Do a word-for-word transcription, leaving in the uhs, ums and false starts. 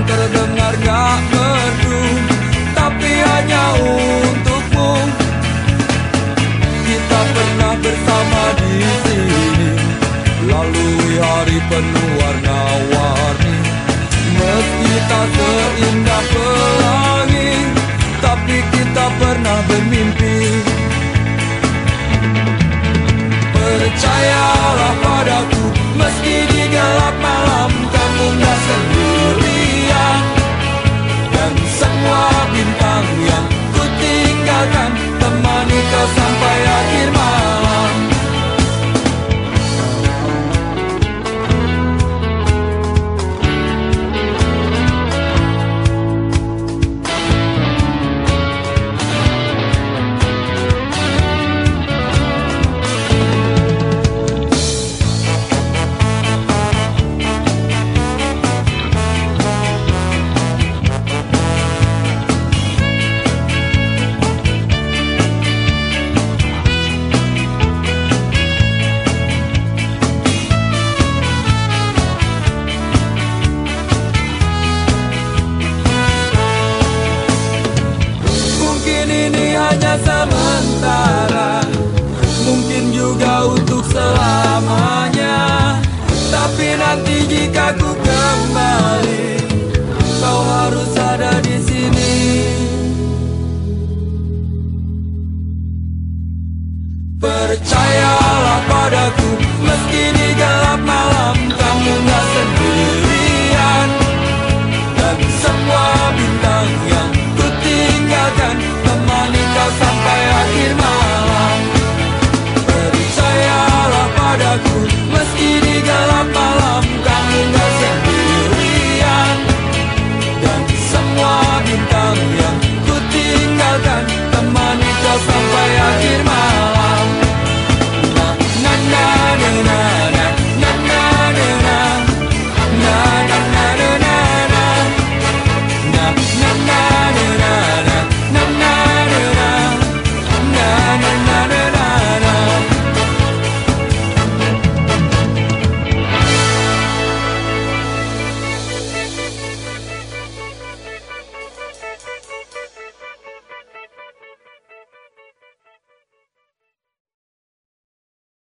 terdengar gak merdu, tapi hanya untukmu. Kita pernah bersama di sini, lalui hari penuh warna-warni. Meski tak seindah pelangi, tapi kita pernah bermimpi. Percayalah padaku, meski di gelap malam kamu gak sendirian. Dan semua bintang yang ku tinggalkan temani kau sampai akhir malam. Hanya sementara, mungkin juga untuk selamanya. Tapi nanti jika ku kembali, kau harus ada di sini. Percayalah padaku, meski di gelap malam kamu gak sendirian. Dan semua bintang yang ku tinggalkan temani kau sampai akhir malam. Percayalah padaku, meski di gelap malam kamu gak sendirian. Dan semua bintang yang ku tinggalkan temani kau sampai akhir malam.